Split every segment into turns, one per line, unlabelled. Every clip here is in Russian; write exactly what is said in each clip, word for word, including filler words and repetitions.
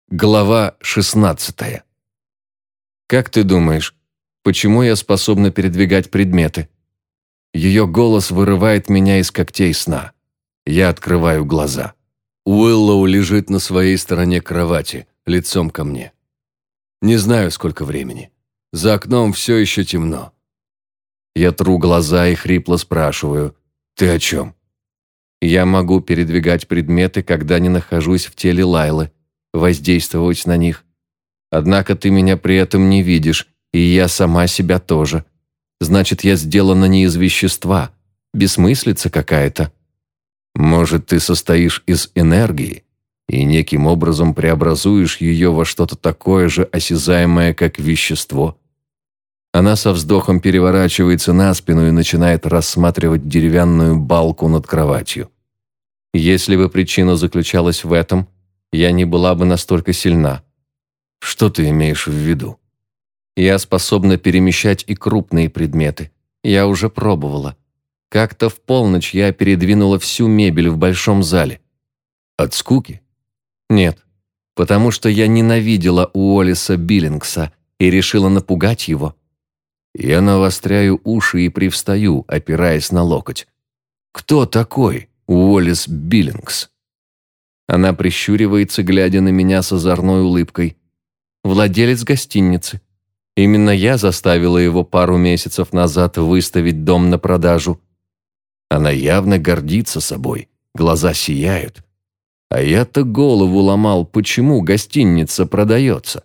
Глава шестнадцатая. «Как ты думаешь, почему я способна передвигать предметы?» Ее голос вырывает меня из когтей сна. Я открываю глаза. Уиллоу лежит на своей стороне кровати, лицом ко мне. Не знаю, сколько времени. За окном все еще темно. Я тру глаза и хрипло спрашиваю: «Ты о чем?» «Я могу передвигать предметы, когда не нахожусь в теле Лайлы, воздействовать на них. Однако ты меня при этом не видишь, и я сама себя тоже. Значит, я сделана не из вещества. Бессмыслица какая-то. Может, ты состоишь из энергии и неким образом преобразуешь ее во что-то такое же осязаемое, как вещество?» Она со вздохом переворачивается на спину и начинает рассматривать деревянную балку над кроватью. «Если бы причина заключалась в этом, я не была бы настолько сильна». «Что ты имеешь в виду?» «Я способна перемещать и крупные предметы. Я уже пробовала. Как-то в полночь я передвинула всю мебель в большом зале». «От скуки?» «Нет, потому что я ненавидела Уоллеса Биллингса и решила напугать его». Я навостряю уши и привстаю, опираясь на локоть. «Кто такой Уоллес Биллингс?» Она прищуривается, глядя на меня с озорной улыбкой. «Владелец гостиницы. Именно я заставила его пару месяцев назад выставить дом на продажу». Она явно гордится собой, глаза сияют. А я-то голову ломал, почему гостиница продается.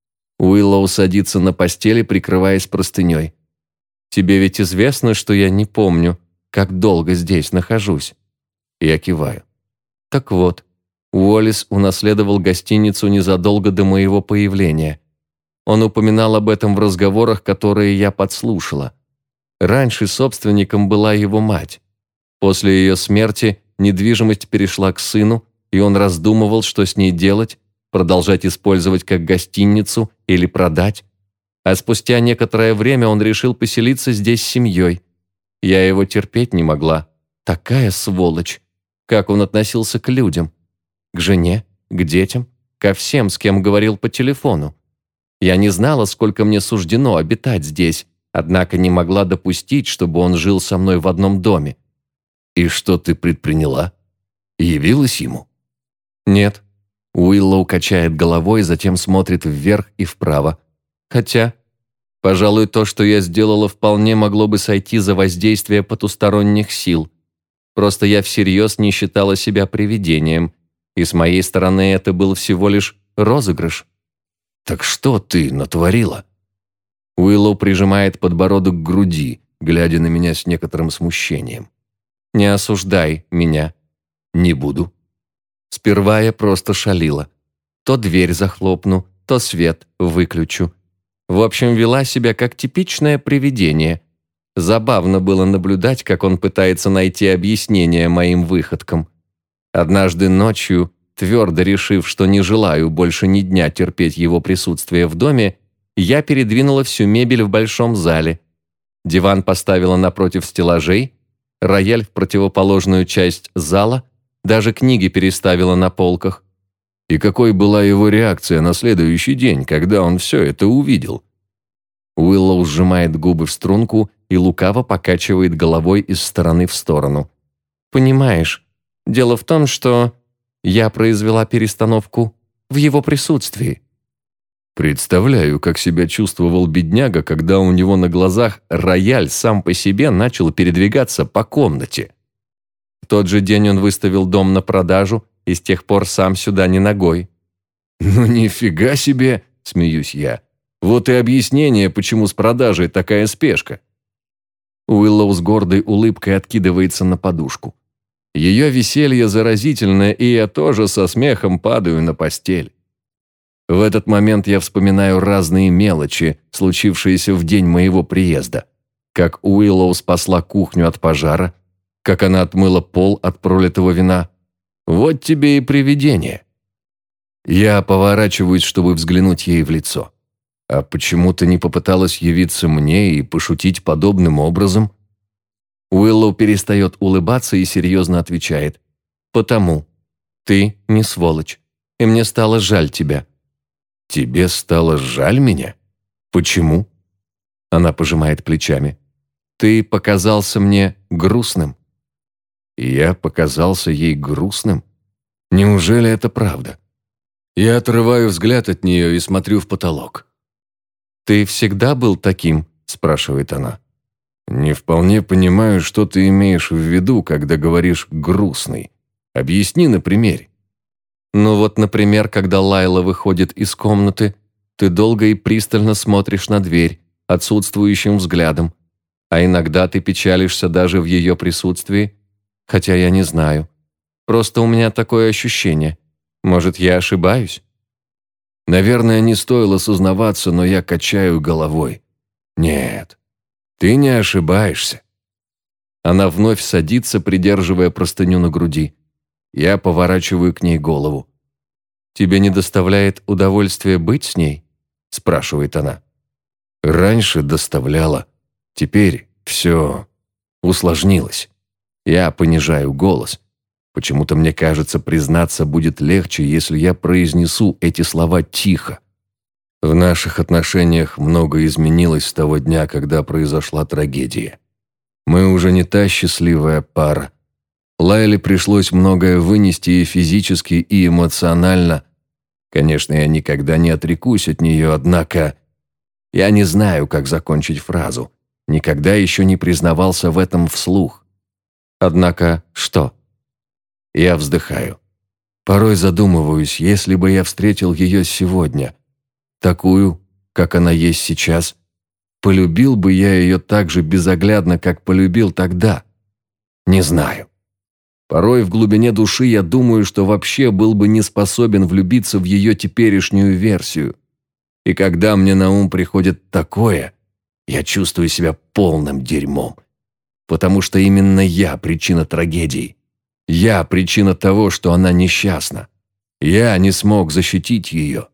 Уиллоу садится на постели, прикрываясь простыней. «Тебе ведь известно, что я не помню, как долго здесь нахожусь?» Я киваю. «Так вот, Уоллес унаследовал гостиницу незадолго до моего появления. Он упоминал об этом в разговорах, которые я подслушала. Раньше собственником была его мать. После ее смерти недвижимость перешла к сыну, и он раздумывал, что с ней делать, продолжать использовать как гостиницу или продать. А спустя некоторое время он решил поселиться здесь с семьей. Я его терпеть не могла. Такая сволочь. Как он относился к людям. К жене, к детям, ко всем, с кем говорил по телефону. Я не знала, сколько мне суждено обитать здесь, однако не могла допустить, чтобы он жил со мной в одном доме. «И что ты предприняла? Явилась ему?» «Нет». Уиллоу качает головой, затем смотрит вверх и вправо. «Хотя, пожалуй, то, что я сделала, вполне могло бы сойти за воздействие потусторонних сил. Просто я всерьез не считала себя привидением, и с моей стороны это был всего лишь розыгрыш». «Так что ты натворила?» Уиллоу прижимает подбородок к груди, глядя на меня с некоторым смущением. «Не осуждай меня». «Не буду». Сперва я просто шалила. То дверь захлопну, то свет выключу. В общем, вела себя как типичное привидение. Забавно было наблюдать, как он пытается найти объяснение моим выходкам. Однажды ночью, твердо решив, что не желаю больше ни дня терпеть его присутствие в доме, я передвинула всю мебель в большом зале. Диван поставила напротив стеллажей, рояль в противоположную часть зала, даже книги переставила на полках. И какой была его реакция на следующий день, когда он все это увидел? Уиллоу сжимает губы в струнку и лукаво покачивает головой из стороны в сторону. «Понимаешь, дело в том, что я произвела перестановку в его присутствии». Представляю, как себя чувствовал бедняга, когда у него на глазах рояль сам по себе начал передвигаться по комнате. В тот же день он выставил дом на продажу и с тех пор сам сюда не ногой. «Ну нифига себе!» – смеюсь я. «Вот и объяснение, почему с продажей такая спешка». Уиллоу с гордой улыбкой откидывается на подушку. Ее веселье заразительное, и я тоже со смехом падаю на постель. В этот момент я вспоминаю разные мелочи, случившиеся в день моего приезда. Как Уиллоу спасла кухню от пожара, как она отмыла пол от пролитого вина. Вот тебе и привидение. Я поворачиваюсь, чтобы взглянуть ей в лицо. А почему ты не попыталась явиться мне и пошутить подобным образом? Уиллоу перестает улыбаться и серьезно отвечает. «Потому. Ты не сволочь, и мне стало жаль тебя. «Тебе стало жаль меня? Почему?» Она пожимает плечами. «Ты показался мне грустным». И я показался ей грустным? Неужели это правда? Я отрываю взгляд от нее и смотрю в потолок. «Ты всегда был таким?» – спрашивает она. «Не вполне понимаю, что ты имеешь в виду, когда говоришь «грустный». Объясни на примере». «Ну вот, например, когда Лайла выходит из комнаты, ты долго и пристально смотришь на дверь, отсутствующим взглядом, а иногда ты печалишься даже в ее присутствии, хотя я не знаю. Просто у меня такое ощущение. Может, я ошибаюсь?» Наверное, не стоило сознаваться, но я качаю головой. «Нет, ты не ошибаешься». Она вновь садится, придерживая простыню на груди. Я поворачиваю к ней голову. «Тебе не доставляет удовольствия быть с ней?» – спрашивает она. «Раньше доставляла. Теперь все усложнилось». Я понижаю голос. Почему-то мне кажется, признаться будет легче, если я произнесу эти слова тихо. В наших отношениях многое изменилось с того дня, когда произошла трагедия. Мы уже не та счастливая пара. Лайле пришлось многое вынести и физически, и эмоционально. Конечно, я никогда не отрекусь от нее, однако... Я не знаю, как закончить фразу. Никогда еще не признавался в этом вслух. Однако что? Я вздыхаю. Порой задумываюсь, если бы я встретил ее сегодня, такую, как она есть сейчас, полюбил бы я ее так же безоглядно, как полюбил тогда? Не знаю. Порой в глубине души я думаю, что вообще был бы не способен влюбиться в ее теперешнюю версию. И когда мне на ум приходит такое, я чувствую себя полным дерьмом. Потому что именно я причина трагедии. Я причина того, что она несчастна. Я не смог защитить ее.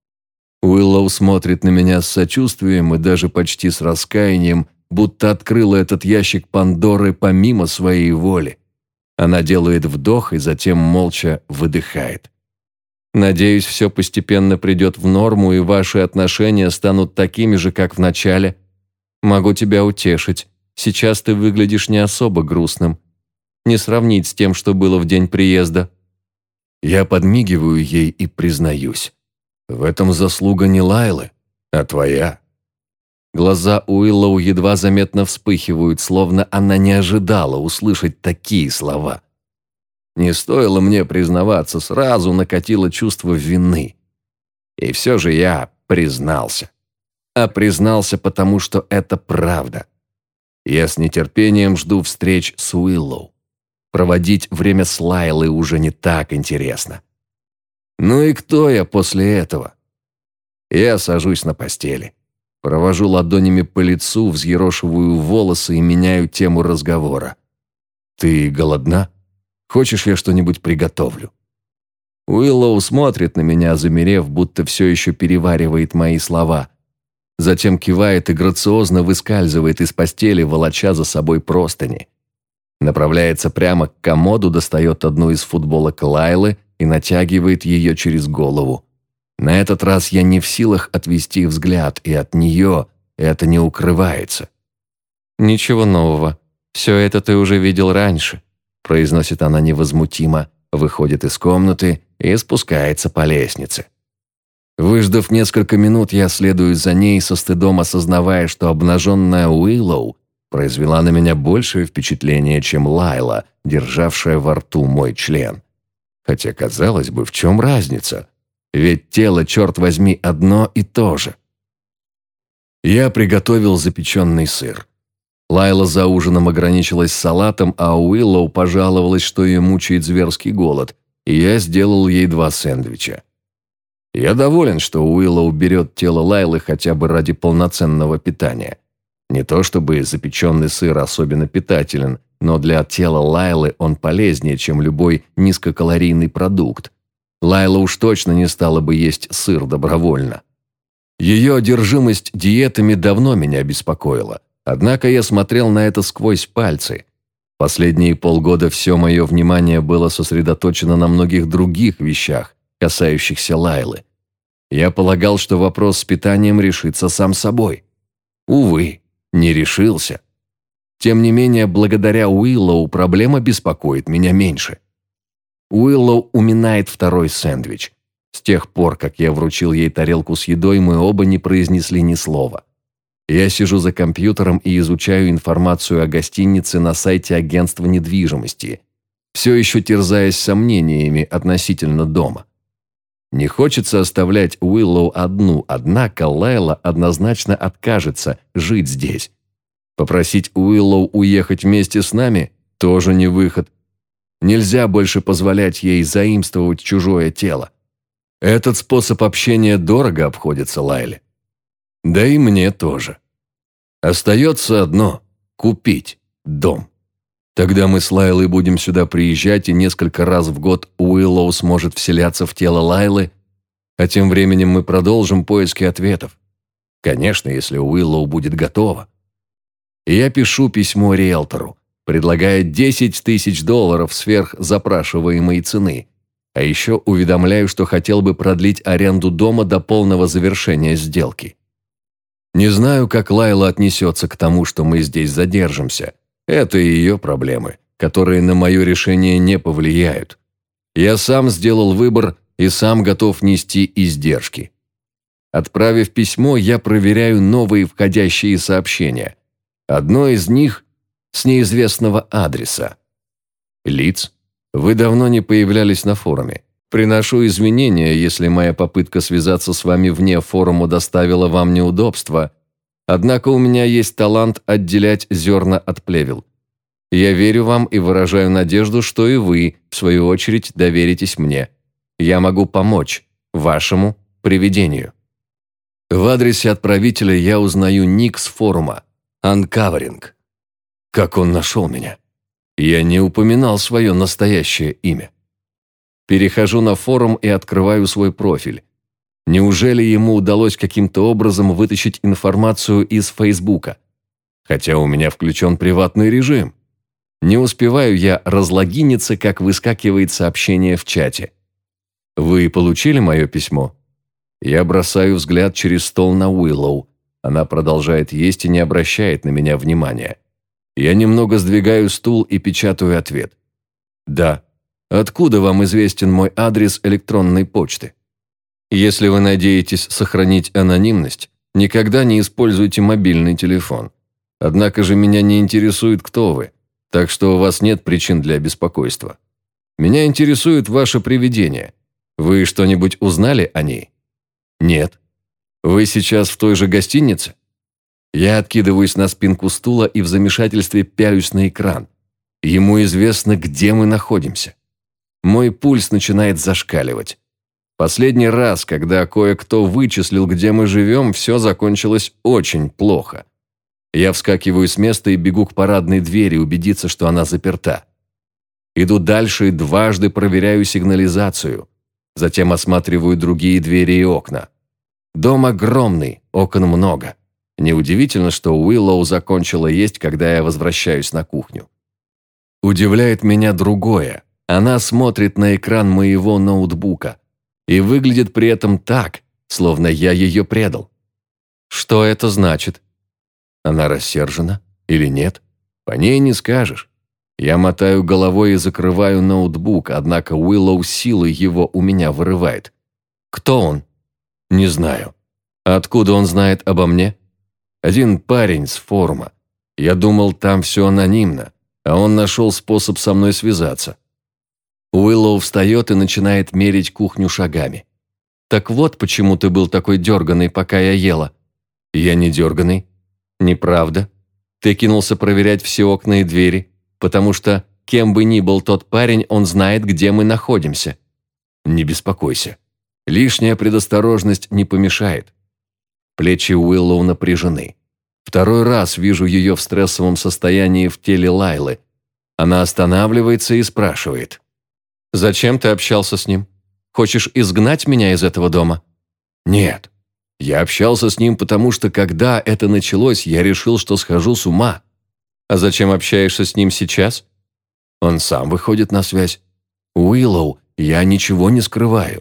Уиллоу смотрит на меня с сочувствием и даже почти с раскаянием, будто открыла этот ящик Пандоры помимо своей воли. Она делает вдох и затем молча выдыхает. «Надеюсь, все постепенно придет в норму, и ваши отношения станут такими же, как в начале. Могу тебя утешить. Сейчас ты выглядишь не особо грустным. Не сравнить с тем, что было в день приезда». Я подмигиваю ей и признаюсь. В этом заслуга не Лайлы, а твоя. Глаза Уиллоу едва заметно вспыхивают, словно она не ожидала услышать такие слова. Не стоило мне признаваться, сразу накатило чувство вины. И все же я признался. А признался, потому что это правда. Я с нетерпением жду встреч с Уиллоу. Проводить время с Лайлой уже не так интересно. Ну и кто я после этого? Я сажусь на постели. Провожу ладонями по лицу, взъерошиваю волосы и меняю тему разговора. «Ты голодна? Хочешь, я что-нибудь приготовлю?» Уиллоу смотрит на меня, замерев, будто все еще переваривает мои слова. Затем кивает и грациозно выскальзывает из постели, волоча за собой простыни. Направляется прямо к комоду, достает одну из футболок Лайлы и натягивает ее через голову. На этот раз я не в силах отвести взгляд, и от нее это не укрывается. «Ничего нового. Все это ты уже видел раньше», произносит она невозмутимо, выходит из комнаты и спускается по лестнице. Выждав несколько минут, я следую за ней, со стыдом осознавая, что обнаженная Уиллоу произвела на меня большее впечатление, чем Лайла, державшая во рту мой член. Хотя, казалось бы, в чем разница? Ведь тело, черт возьми, одно и то же. Я приготовил запеченный сыр. Лайла за ужином ограничилась салатом, а Уиллоу пожаловалась, что ее мучает зверский голод, и я сделал ей два сэндвича. Я доволен, что Уиллоу берет тело Лайлы хотя бы ради полноценного питания. Не то чтобы запеченный сыр особенно питателен, но для тела Лайлы он полезнее, чем любой низкокалорийный продукт. Лайла уж точно не стала бы есть сыр добровольно. Ее одержимость диетами давно меня беспокоила, однако я смотрел на это сквозь пальцы. Последние полгода все мое внимание было сосредоточено на многих других вещах, касающихся Лайлы. Я полагал, что вопрос с питанием решится сам собой. Увы, не решился. Тем не менее, благодаря Уиллоу проблема беспокоит меня меньше. Уиллоу уминает второй сэндвич. С тех пор, как я вручил ей тарелку с едой, мы оба не произнесли ни слова. Я сижу за компьютером и изучаю информацию о гостинице на сайте агентства недвижимости, все еще терзаясь сомнениями относительно дома. Не хочется оставлять Уиллоу одну, однако Лайла однозначно откажется жить здесь. Попросить Уиллоу уехать вместе с нами – тоже не выход. Нельзя больше позволять ей заимствовать чужое тело. Этот способ общения дорого обходится Лайле. Да и мне тоже. Остается одно – купить дом. Тогда мы с Лайлой будем сюда приезжать, и несколько раз в год Уиллоу сможет вселяться в тело Лайлы, а тем временем мы продолжим поиски ответов. Конечно, если Уиллоу будет готова. И я пишу письмо риэлтору, предлагая десять тысяч долларов сверх запрашиваемой цены, а еще уведомляю, что хотел бы продлить аренду дома до полного завершения сделки. Не знаю, как Лайла отнесется к тому, что мы здесь задержимся. Это ее проблемы, которые на мое решение не повлияют. Я сам сделал выбор и сам готов нести издержки. Отправив письмо, я проверяю новые входящие сообщения. Одно из них с неизвестного адреса. Лиц, вы давно не появлялись на форуме. Приношу извинения, если моя попытка связаться с вами вне форума доставила вам неудобства, однако у меня есть талант отделять зерна от плевел. Я верю вам и выражаю надежду, что и вы, в свою очередь, доверитесь мне. Я могу помочь вашему привидению. В адресе отправителя я узнаю ник с форума Uncovering. Как он нашел меня? Я не упоминал свое настоящее имя. Перехожу на форум и открываю свой профиль. Неужели ему удалось каким-то образом вытащить информацию из Фейсбука? Хотя у меня включен приватный режим. Не успеваю я разлогиниться, как выскакивает сообщение в чате. «Вы получили мое письмо?» Я бросаю взгляд через стол на Уиллоу. Она продолжает есть и не обращает на меня внимания. Я немного сдвигаю стул и печатаю ответ. «Да. Откуда вам известен мой адрес электронной почты? Если вы надеетесь сохранить анонимность, никогда не используйте мобильный телефон. Однако же меня не интересует, кто вы, так что у вас нет причин для беспокойства. Меня интересует ваше привидение. Вы что-нибудь узнали о ней?» «Нет. Вы сейчас в той же гостинице?» Я откидываюсь на спинку стула и в замешательстве пялюсь на экран. Ему известно, где мы находимся. Мой пульс начинает зашкаливать. Последний раз, когда кое-кто вычислил, где мы живем, все закончилось очень плохо. Я вскакиваю с места и бегу к парадной двери, убедиться, что она заперта. Иду дальше и дважды проверяю сигнализацию. Затем осматриваю другие двери и окна. Дом огромный, окон много. Неудивительно, что Уиллоу закончила есть, когда я возвращаюсь на кухню. Удивляет меня другое. Она смотрит на экран моего ноутбука и выглядит при этом так, словно я ее предал. Что это значит? Она рассержена или нет? По ней не скажешь. Я мотаю головой и закрываю ноутбук, однако Уиллоу силой его у меня вырывает. Кто он? Не знаю. Откуда он знает обо мне? Один парень с форума. Я думал, там все анонимно, а он нашел способ со мной связаться. Уиллоу встает и начинает мерить кухню шагами. «Так вот, почему ты был такой дерганый, пока я ела». «Я не дерганый». «Неправда. Ты кинулся проверять все окна и двери, потому что, кем бы ни был тот парень, он знает, где мы находимся». «Не беспокойся. Лишняя предосторожность не помешает». Плечи Уиллоу напряжены. Второй раз вижу ее в стрессовом состоянии в теле Лайлы. Она останавливается и спрашивает. «Зачем ты общался с ним? Хочешь изгнать меня из этого дома?» «Нет. Я общался с ним, потому что, когда это началось, я решил, что схожу с ума». «А зачем общаешься с ним сейчас?» «Он сам выходит на связь. Уиллоу, я ничего не скрываю.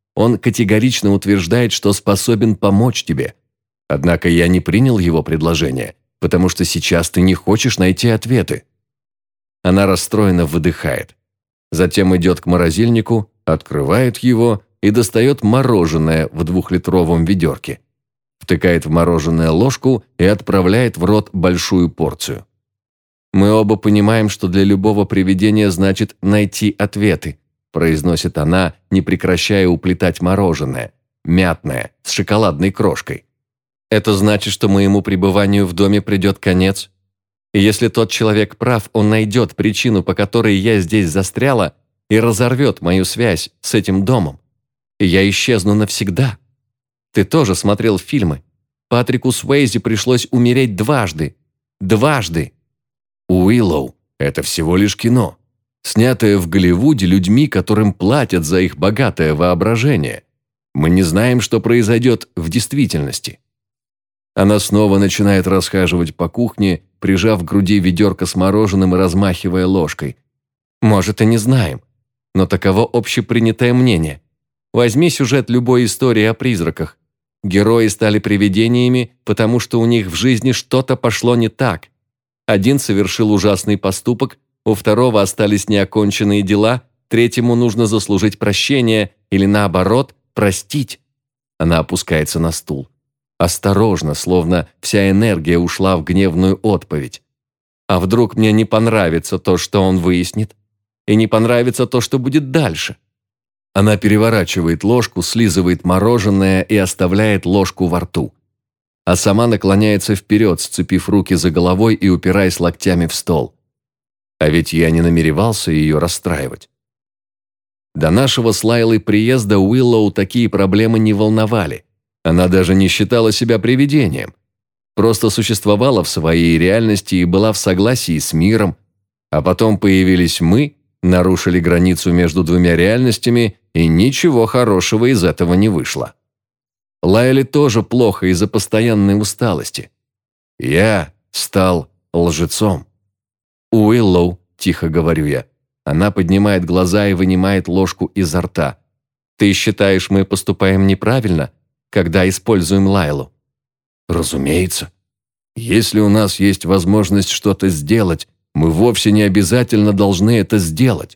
Он категорично утверждает, что способен помочь тебе. Однако я не принял его предложение, потому что сейчас ты не хочешь найти ответы». Она расстроенно выдыхает. Затем идет к морозильнику, открывает его и достает мороженое в двухлитровом ведерке. Втыкает в мороженое ложку и отправляет в рот большую порцию. «Мы оба понимаем, что для любого привидения значит найти ответы», произносит она, не прекращая уплетать мороженое, мятное, с шоколадной крошкой. «Это значит, что моему пребыванию в доме придет конец. И если тот человек прав, он найдет причину, по которой я здесь застряла, и разорвет мою связь с этим домом. И я исчезну навсегда. Ты тоже смотрел фильмы. Патрику Суэйзи пришлось умереть дважды. Дважды!» «Уиллоу – это всего лишь кино, снятое в Голливуде людьми, которым платят за их богатое воображение. Мы не знаем, что произойдет в действительности». Она снова начинает расхаживать по кухне, прижав к груди ведерко с мороженым и размахивая ложкой. «Может, и не знаем, но таково общепринятое мнение. Возьми сюжет любой истории о призраках. Герои стали привидениями, потому что у них в жизни что-то пошло не так. Один совершил ужасный поступок, у второго остались неоконченные дела, третьему нужно заслужить прощение или, наоборот, простить». Она опускается на стул. Осторожно, словно вся энергия ушла в гневную отповедь. «А вдруг мне не понравится то, что он выяснит? И не понравится то, что будет дальше?» Она переворачивает ложку, слизывает мороженое и оставляет ложку во рту. А сама наклоняется вперед, сцепив руки за головой и упираясь локтями в стол. А ведь я не намеревался ее расстраивать. До нашего с Лайлой приезда Уиллоу такие проблемы не волновали. Она даже не считала себя привидением. Просто существовала в своей реальности и была в согласии с миром. А потом появились мы, нарушили границу между двумя реальностями, и ничего хорошего из этого не вышло. Лайле тоже плохо из-за постоянной усталости. Я стал лжецом. «Уиллоу», – тихо говорю я. Она поднимает глаза и вынимает ложку изо рта. «Ты считаешь, мы поступаем неправильно, когда используем Лайлу?» «Разумеется. Если у нас есть возможность что-то сделать, мы вовсе не обязательно должны это сделать».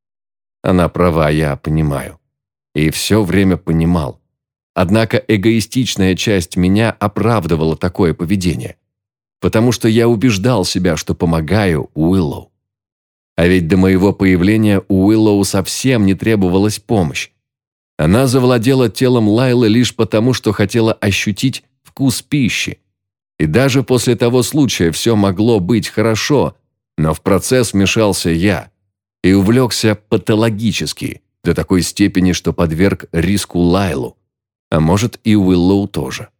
Она права, я понимаю. И все время понимал. Однако эгоистичная часть меня оправдывала такое поведение. Потому что я убеждал себя, что помогаю Уиллоу. А ведь до моего появления у Уиллоу совсем не требовалась помощь. Она завладела телом Лайлы лишь потому, что хотела ощутить вкус пищи. И даже после того случая все могло быть хорошо, но в процесс вмешался я и увлекся патологически, до такой степени, что подверг риску Лайлу. А может, и Уиллоу тоже.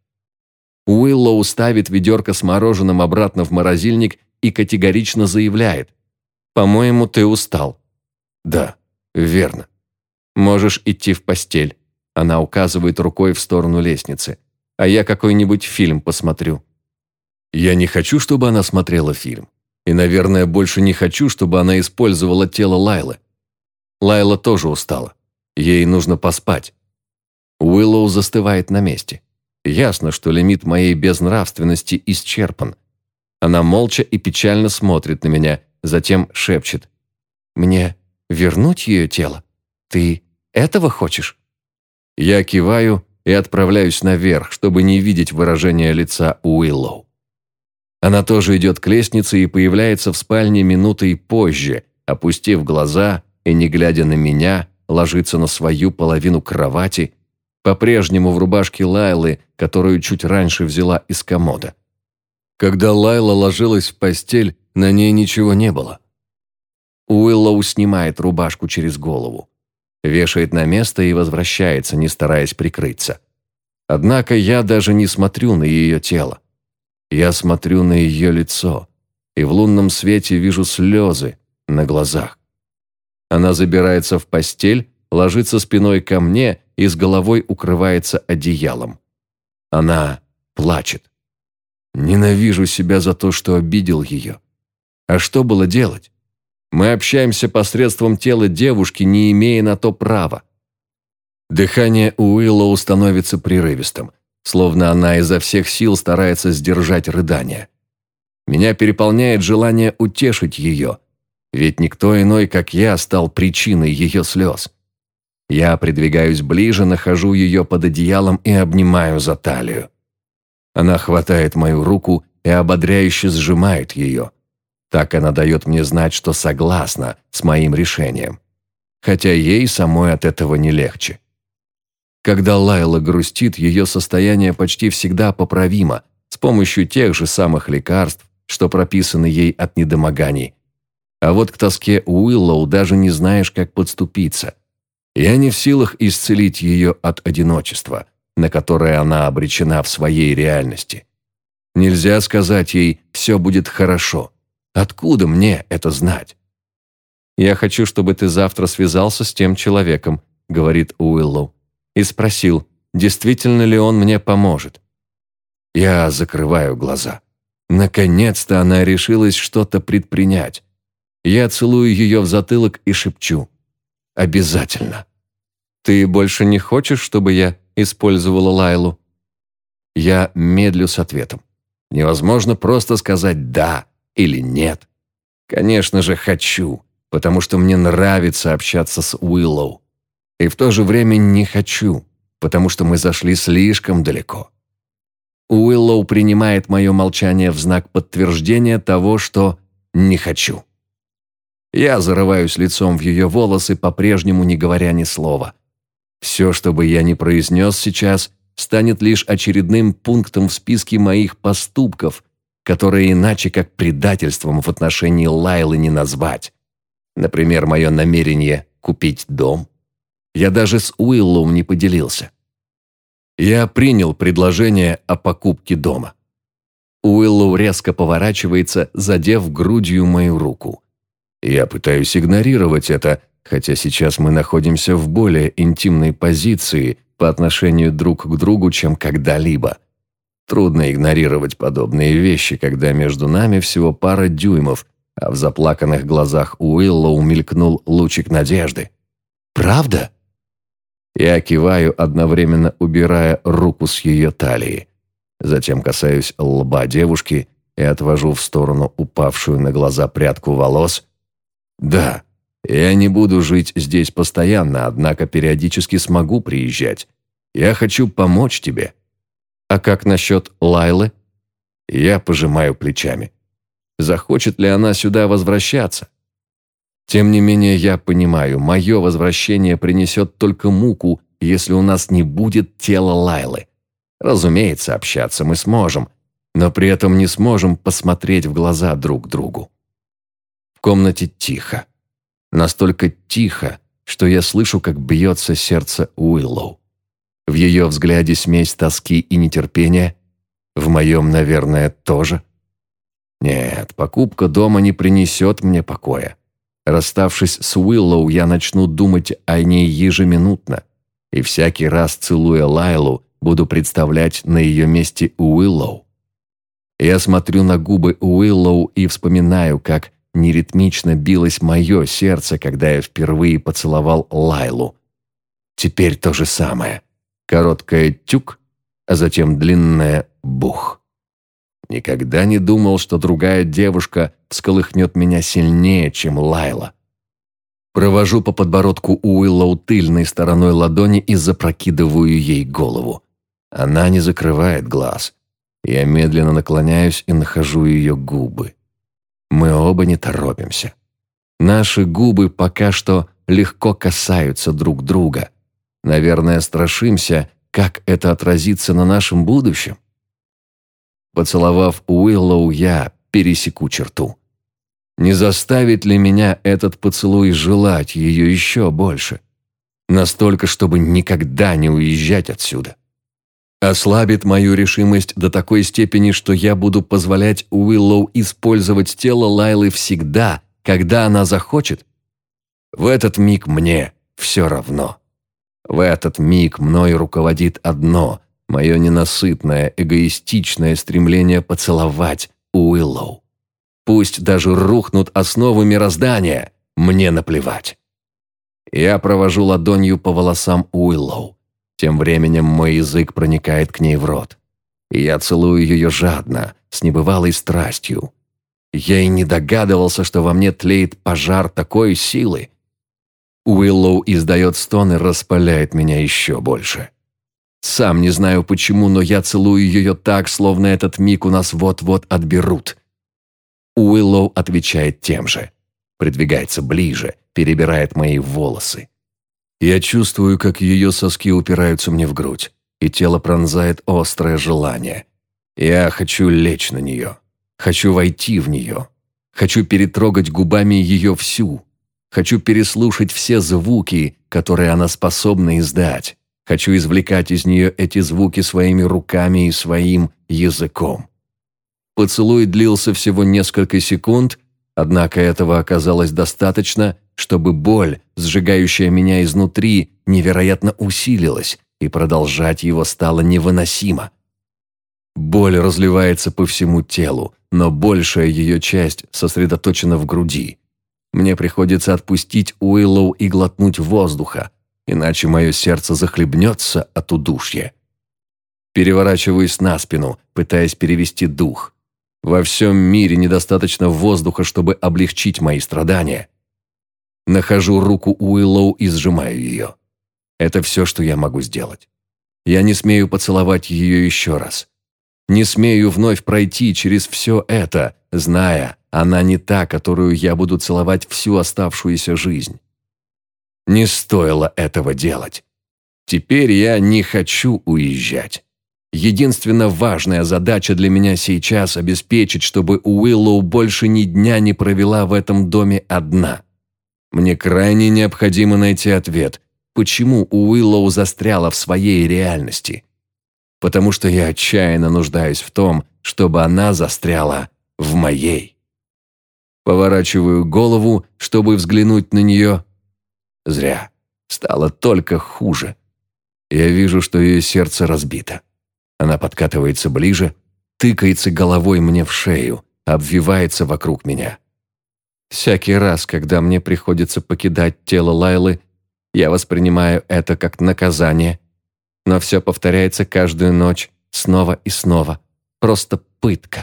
Уиллоу ставит ведерко с мороженым обратно в морозильник и категорично заявляет: «По-моему, ты устал». «Да, верно. Можешь идти в постель». Она указывает рукой в сторону лестницы. «А я какой-нибудь фильм посмотрю». Я не хочу, чтобы она смотрела фильм. И, наверное, больше не хочу, чтобы она использовала тело Лайлы. Лайла тоже устала. Ей нужно поспать. Уиллоу застывает на месте. Ясно, что лимит моей безнравственности исчерпан. Она молча и печально смотрит на меня, затем шепчет: «Мне вернуть ее тело? Ты этого хочешь?» Я киваю и отправляюсь наверх, чтобы не видеть выражения лица Уиллоу. Она тоже идет к лестнице и появляется в спальне минутой позже, опустив глаза и, не глядя на меня, ложится на свою половину кровати, по-прежнему в рубашке Лайлы, которую чуть раньше взяла из комода. Когда Лайла ложилась в постель, на ней ничего не было. Уиллоу снимает рубашку через голову, вешает на место и возвращается, не стараясь прикрыться. Однако я даже не смотрю на ее тело. Я смотрю на ее лицо, и в лунном свете вижу слезы на глазах. Она забирается в постель, ложится спиной ко мне и с головой укрывается одеялом. Она плачет. Ненавижу себя за то, что обидел ее. А что было делать? Мы общаемся посредством тела девушки, не имея на то права. Дыхание Уиллоу становится прерывистым, словно она изо всех сил старается сдержать рыдание. Меня переполняет желание утешить ее, ведь никто иной, как я, стал причиной ее слез. Я придвигаюсь ближе, нахожу ее под одеялом и обнимаю за талию. Она хватает мою руку и ободряюще сжимает ее. Так она дает мне знать, что согласна с моим решением. Хотя ей самой от этого не легче. Когда Лайла грустит, ее состояние почти всегда поправимо с помощью тех же самых лекарств, что прописаны ей от недомоганий. А вот к тоске Уиллоу даже не знаешь, как подступиться. Я не в силах исцелить ее от одиночества, на которое она обречена в своей реальности. Нельзя сказать ей «все будет хорошо». Откуда мне это знать? «Я хочу, чтобы ты завтра связался с тем человеком», — говорит Уиллоу, и спросил, действительно ли он мне поможет. Я закрываю глаза. Наконец-то она решилась что-то предпринять. Я целую ее в затылок и шепчу. «Обязательно». «Ты больше не хочешь, чтобы я использовала Лайлу?» Я медлю с ответом. Невозможно просто сказать «да» или «нет». Конечно же, хочу, потому что мне нравится общаться с Уиллоу. И в то же время не хочу, потому что мы зашли слишком далеко. Уиллоу принимает мое молчание в знак подтверждения того, что не хочу. Я зарываюсь лицом в ее волосы, по-прежнему не говоря ни слова. Все, что бы я ни произнес сейчас, станет лишь очередным пунктом в списке моих поступков, которые иначе как предательством в отношении Лайлы не назвать. Например, мое намерение купить дом. Я даже с Уиллоу не поделился. Я принял предложение о покупке дома. Уиллоу резко поворачивается, задев грудью мою руку. Я пытаюсь игнорировать это, хотя сейчас мы находимся в более интимной позиции по отношению друг к другу, чем когда-либо. Трудно игнорировать подобные вещи, когда между нами всего пара дюймов, а в заплаканных глазах Уиллоу мелькнул лучик надежды. «Правда?» Я киваю, одновременно убирая руку с ее талии. Затем касаюсь лба девушки и отвожу в сторону упавшую на глаза прядку волос. «Да, я не буду жить здесь постоянно, однако периодически смогу приезжать. Я хочу помочь тебе». «А как насчет Лайлы?» Я пожимаю плечами. Захочет ли она сюда возвращаться? Тем не менее, я понимаю, мое возвращение принесет только муку, если у нас не будет тела Лайлы. Разумеется, общаться мы сможем, но при этом не сможем посмотреть в глаза друг другу. В комнате тихо. Настолько тихо, что я слышу, как бьется сердце Уиллоу. В ее взгляде смесь тоски и нетерпения. В моем, наверное, тоже. Нет, покупка дома не принесет мне покоя. Расставшись с Уиллоу, я начну думать о ней ежеминутно. И всякий раз, целуя Лайлу, буду представлять на ее месте Уиллоу. Я смотрю на губы Уиллоу и вспоминаю, как неритмично билось мое сердце, когда я впервые поцеловал Лайлу. Теперь то же самое. Короткое «тюк», а затем длинное «бух». Никогда не думал, что другая девушка всколыхнет меня сильнее, чем Лайла. Провожу по подбородку Уиллоу тыльной стороной ладони и запрокидываю ей голову. Она не закрывает глаз. Я медленно наклоняюсь и нахожу ее губы. Мы оба не торопимся. Наши губы пока что легко касаются друг друга. Наверное, страшимся, как это отразится на нашем будущем. Поцеловав Уиллоу, я пересеку черту. Не заставит ли меня этот поцелуй желать ее еще больше? Настолько, чтобы никогда не уезжать отсюда. Ослабит мою решимость до такой степени, что я буду позволять Уиллоу использовать тело Лайлы всегда, когда она захочет? В этот миг мне все равно. В этот миг мной руководит одно – мое ненасытное, эгоистичное стремление поцеловать Уиллоу. Пусть даже рухнут основы мироздания, мне наплевать. Я провожу ладонью по волосам Уиллоу. Тем временем мой язык проникает к ней в рот. И я целую ее жадно, с небывалой страстью. Я и не догадывался, что во мне тлеет пожар такой силы. Уиллоу издает стон и распаляет меня еще больше. Сам не знаю почему, но я целую ее так, словно этот миг у нас вот-вот отберут. Уиллоу отвечает тем же. Придвигается ближе, перебирает мои волосы. Я чувствую, как ее соски упираются мне в грудь, и тело пронзает острое желание. Я хочу лечь на нее. Хочу войти в нее. Хочу перетрогать губами ее всю. Хочу переслушать все звуки, которые она способна издать. Хочу извлекать из нее эти звуки своими руками и своим языком. Поцелуй длился всего несколько секунд, однако этого оказалось достаточно, чтобы боль, сжигающая меня изнутри, невероятно усилилась, и продолжать его стало невыносимо. Боль разливается по всему телу, но большая ее часть сосредоточена в груди. Мне приходится отпустить Уиллоу и глотнуть воздуха, иначе мое сердце захлебнется от удушья. Переворачиваюсь на спину, пытаясь перевести дух. Во всем мире недостаточно воздуха, чтобы облегчить мои страдания. Нахожу руку Уиллоу и сжимаю ее. Это все, что я могу сделать. Я не смею поцеловать ее еще раз. Не смею вновь пройти через все это, зная, она не та, которую я буду целовать всю оставшуюся жизнь. Не стоило этого делать. Теперь я не хочу уезжать. Единственно важная задача для меня сейчас – обеспечить, чтобы Уиллоу больше ни дня не провела в этом доме одна. Мне крайне необходимо найти ответ, почему Уиллоу застряла в своей реальности. Потому что я отчаянно нуждаюсь в том, чтобы она застряла в моей. Поворачиваю голову, чтобы взглянуть на нее. Зря. Стало только хуже. Я вижу, что ее сердце разбито. Она подкатывается ближе, тыкается головой мне в шею, обвивается вокруг меня. Всякий раз, когда мне приходится покидать тело Лайлы, я воспринимаю это как наказание. Но все повторяется каждую ночь, снова и снова. Просто пытка.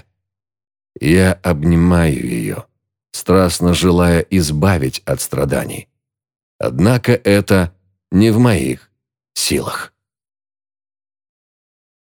Я обнимаю ее, страстно желая избавить от страданий. Однако это не в моих силах.